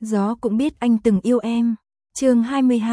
Gió cũng biết anh từng yêu em. Chương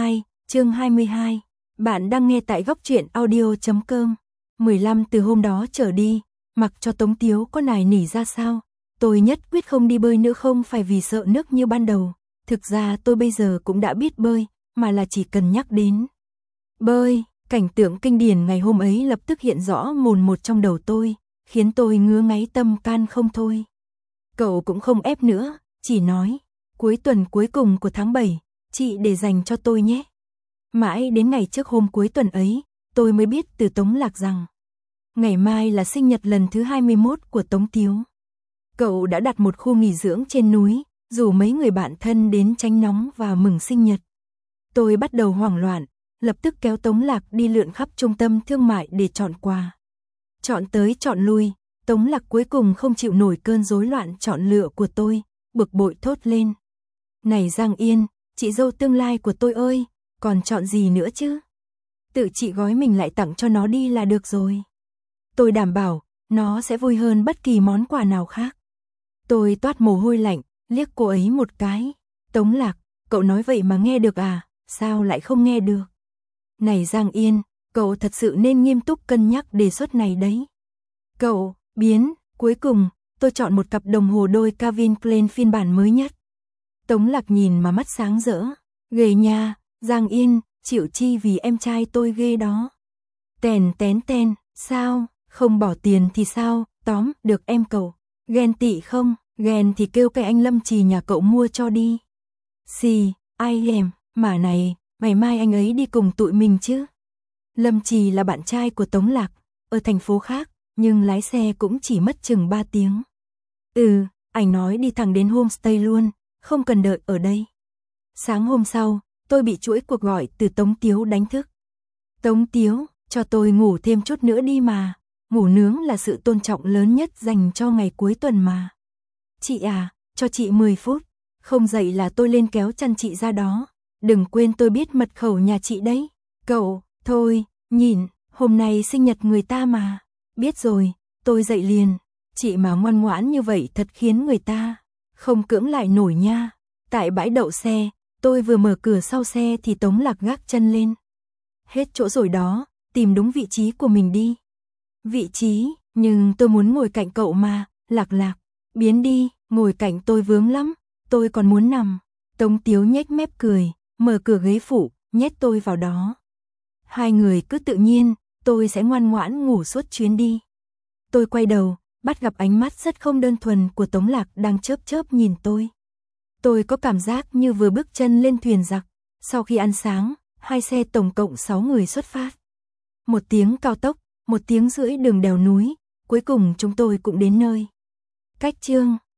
22. Bạn đang nghe tại goctruyện audio.com. 15 từ hôm đó trở đi, mặc cho Tống Tiếu có nài nỉ ra sao, tôi nhất quyết không đi bơi nữa, không phải vì sợ nước như ban đầu. Thực ra tôi bây giờ cũng đã biết bơi, mà là chỉ cần nhắc đến bơi, cảnh tượng kinh điển ngày hôm ấy lập tức hiện rõ mồn một trong đầu tôi, khiến tôi ngứa ngáy tâm can không thôi. Cậu cũng không ép nữa, chỉ nói, cuối tuần cuối cùng của tháng 7, chị để dành cho tôi nhé. Mãi đến ngày trước hôm cuối tuần ấy, tôi mới biết từ Tống Lạc rằng ngày mai là sinh nhật lần thứ 21 của Tống Tiếu. Cậu đã đặt một khu nghỉ dưỡng trên núi, rủ mấy người bạn thân đến tránh nóng và mừng sinh nhật. Tôi bắt đầu hoảng loạn, lập tức kéo Tống Lạc đi lượn khắp trung tâm thương mại để chọn quà. Chọn tới chọn lui, Tống Lạc cuối cùng không chịu nổi cơn rối loạn chọn lựa của tôi, bực bội thốt lên. Này Giang Yên, chị dâu tương lai của tôi ơi, còn chọn gì nữa chứ? Tự chị gói mình lại tặng cho nó đi là được rồi. Tôi đảm bảo, nó sẽ vui hơn bất kỳ món quà nào khác. Tôi toát mồ hôi lạnh, liếc cô ấy một cái. Tống Lạc, cậu nói vậy mà nghe được à? Sao lại không nghe được? Này Giang Yên, cậu thật sự nên nghiêm túc cân nhắc đề xuất này đấy. Cậu, biến, cuối cùng, tôi chọn một cặp đồng hồ đôi Calvin Klein phiên bản mới nhất. Tống Lạc nhìn mà mắt sáng rỡ. Ghê nha, Giang Yên, chịu chi vì em trai tôi ghê đó. Tèn tén ten, sao, không bỏ tiền thì sao, tóm, được em cậu. Ghen tị không, ghen thì kêu cái anh Lâm Trì nhà cậu mua cho đi. Xì, ai em, mà này, ngày mai anh ấy đi cùng tụi mình chứ. Lâm Trì là bạn trai của Tống Lạc, ở thành phố khác, nhưng lái xe cũng chỉ mất chừng 3 tiếng. Anh nói đi thẳng đến homestay luôn, không cần đợi ở đây. Sáng hôm sau, tôi bị chuỗi cuộc gọi từ Tống Tiếu đánh thức. Tống Tiếu, cho tôi ngủ thêm chút nữa đi mà. Ngủ nướng là sự tôn trọng lớn nhất dành cho ngày cuối tuần mà. Chị à, cho chị 10 phút. Không dậy là tôi lên kéo chăn chị ra đó. Đừng quên tôi biết mật khẩu nhà chị đấy. Cậu, thôi, nhìn, hôm nay sinh nhật người ta mà. Biết rồi, tôi dậy liền. Chị mà ngoan ngoãn như vậy thật khiến người ta không cưỡng lại nổi nha. Tại bãi đậu xe, tôi vừa mở cửa sau xe thì Tống Lạc gác chân lên. Hết chỗ rồi đó, tìm đúng vị trí của mình đi. Vị trí, nhưng tôi muốn ngồi cạnh cậu mà, Lạc Lạc. Biến đi, ngồi cạnh tôi vướng lắm, tôi còn muốn nằm. Tống Tiếu nhếch mép cười, mở cửa ghế phụ, nhét tôi vào đó. Hai người cứ tự nhiên, tôi sẽ ngoan ngoãn ngủ suốt chuyến đi. Tôi quay đầu, bắt gặp ánh mắt rất không đơn thuần của Tống Lạc đang chớp chớp nhìn tôi. Tôi có cảm giác như vừa bước chân lên thuyền giặc. Sau khi ăn sáng, hai xe tổng cộng 6 người xuất phát. 1 tiếng cao tốc, 1 tiếng rưỡi đường đèo núi, cuối cùng chúng tôi cũng đến nơi. Cách chương